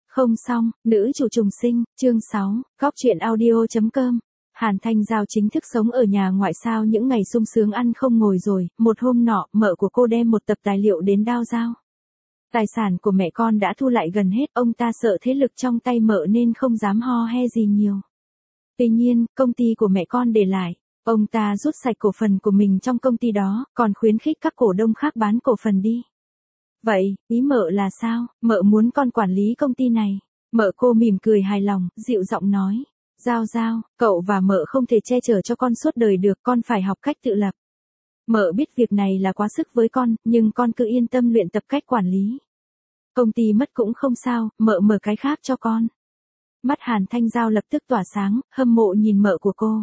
Không xong, nữ chủ trùng sinh, chương 6, góc truyện audio.com. Hàn Thanh Giao chính thức sống ở nhà ngoại sau những ngày sung sướng ăn không ngồi rồi, một hôm nọ, mợ của cô đem một tập tài liệu đến đao giao. Tài sản của mẹ con đã thu lại gần hết, ông ta sợ thế lực trong tay mợ nên không dám ho he gì nhiều. Tuy nhiên, công ty của mẹ con để lại, ông ta rút sạch cổ phần của mình trong công ty đó, còn khuyến khích các cổ đông khác bán cổ phần đi. Vậy, ý mợ là sao? Mợ muốn con quản lý công ty này. Mợ cô mỉm cười hài lòng, dịu giọng nói. Giao Giao, cậu và mợ không thể che chở cho con suốt đời được, con phải học cách tự lập. Mợ biết việc này là quá sức với con, nhưng con cứ yên tâm luyện tập cách quản lý. Công ty mất cũng không sao, mợ mở cái khác cho con. Mắt Hàn Thanh Giao lập tức tỏa sáng, hâm mộ nhìn mợ của cô.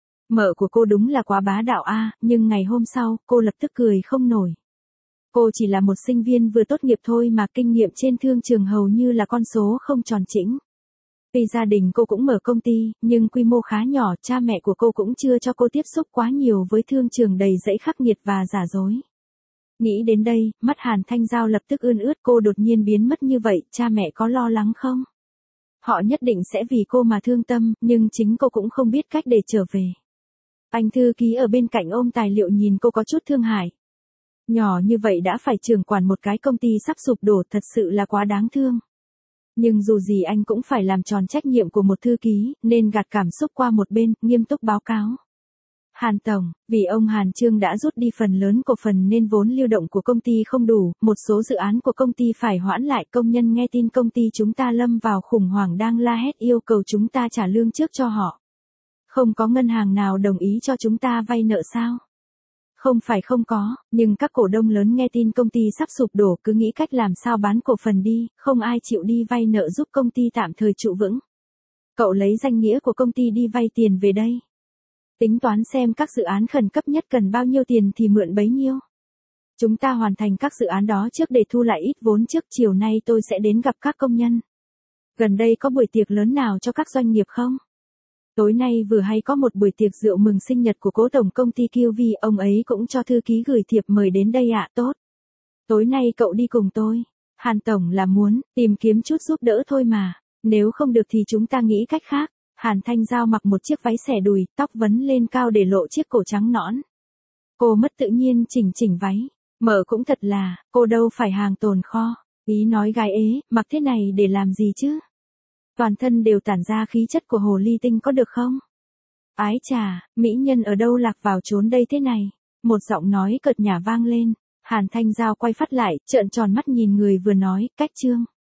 Mợ của cô đúng là quá bá đạo a, nhưng ngày hôm sau, cô lập tức cười không nổi. Cô chỉ là một sinh viên vừa tốt nghiệp thôi mà kinh nghiệm trên thương trường hầu như là con số không tròn chỉnh. Vì gia đình cô cũng mở công ty, nhưng quy mô khá nhỏ, cha mẹ của cô cũng chưa cho cô tiếp xúc quá nhiều với thương trường đầy rẫy khắc nghiệt và giả dối. Nghĩ đến đây, mắt Hàn Thanh Giao lập tức ươn ướt, cô đột nhiên biến mất như vậy, cha mẹ có lo lắng không? Họ nhất định sẽ vì cô mà thương tâm, nhưng chính cô cũng không biết cách để trở về. Anh thư ký ở bên cạnh ôm tài liệu nhìn cô có chút thương hại. Nhỏ như vậy đã phải trưởng quản một cái công ty sắp sụp đổ, thật sự là quá đáng thương. Nhưng dù gì anh cũng phải làm tròn trách nhiệm của một thư ký, nên gạt cảm xúc qua một bên, nghiêm túc báo cáo. Hàn Tổng, vì ông Hàn Trương đã rút đi phần lớn cổ phần nên vốn lưu động của công ty không đủ, một số dự án của công ty phải hoãn lại, công nhân nghe tin công ty chúng ta lâm vào khủng hoảng đang la hét yêu cầu chúng ta trả lương trước cho họ. Không có ngân hàng nào đồng ý cho chúng ta vay nợ sao? Không phải không có, nhưng các cổ đông lớn nghe tin công ty sắp sụp đổ cứ nghĩ cách làm sao bán cổ phần đi, không ai chịu đi vay nợ giúp công ty tạm thời trụ vững. Cậu lấy danh nghĩa của công ty đi vay tiền về đây. Tính toán xem các dự án khẩn cấp nhất cần bao nhiêu tiền thì mượn bấy nhiêu. Chúng ta hoàn thành các dự án đó trước để thu lại ít vốn trước, chiều nay tôi sẽ đến gặp các công nhân. Gần đây có buổi tiệc lớn nào cho các doanh nghiệp không? Tối nay vừa hay có một buổi tiệc rượu mừng sinh nhật của cố tổng công ty QV, ông ấy cũng cho thư ký gửi thiệp mời đến đây ạ. Tốt. Tối nay cậu đi cùng tôi. Hàn Tổng là muốn tìm kiếm chút giúp đỡ thôi mà. Nếu không được thì chúng ta nghĩ cách khác. Hàn Thanh Giao mặc một chiếc váy xẻ đùi, tóc vấn lên cao để lộ chiếc cổ trắng nõn. Cô mất tự nhiên chỉnh váy. Mợ cũng thật là, cô đâu phải hàng tồn kho. Ý nói gái ế, mặc thế này để làm gì chứ? Toàn thân đều tản ra khí chất của hồ ly tinh có được không? Ái chà, mỹ nhân ở đâu lạc vào trốn đây thế này? Một giọng nói cợt nhả vang lên. Hàn Thanh Giao quay phát lại, trợn tròn mắt nhìn người vừa nói, cách Trương.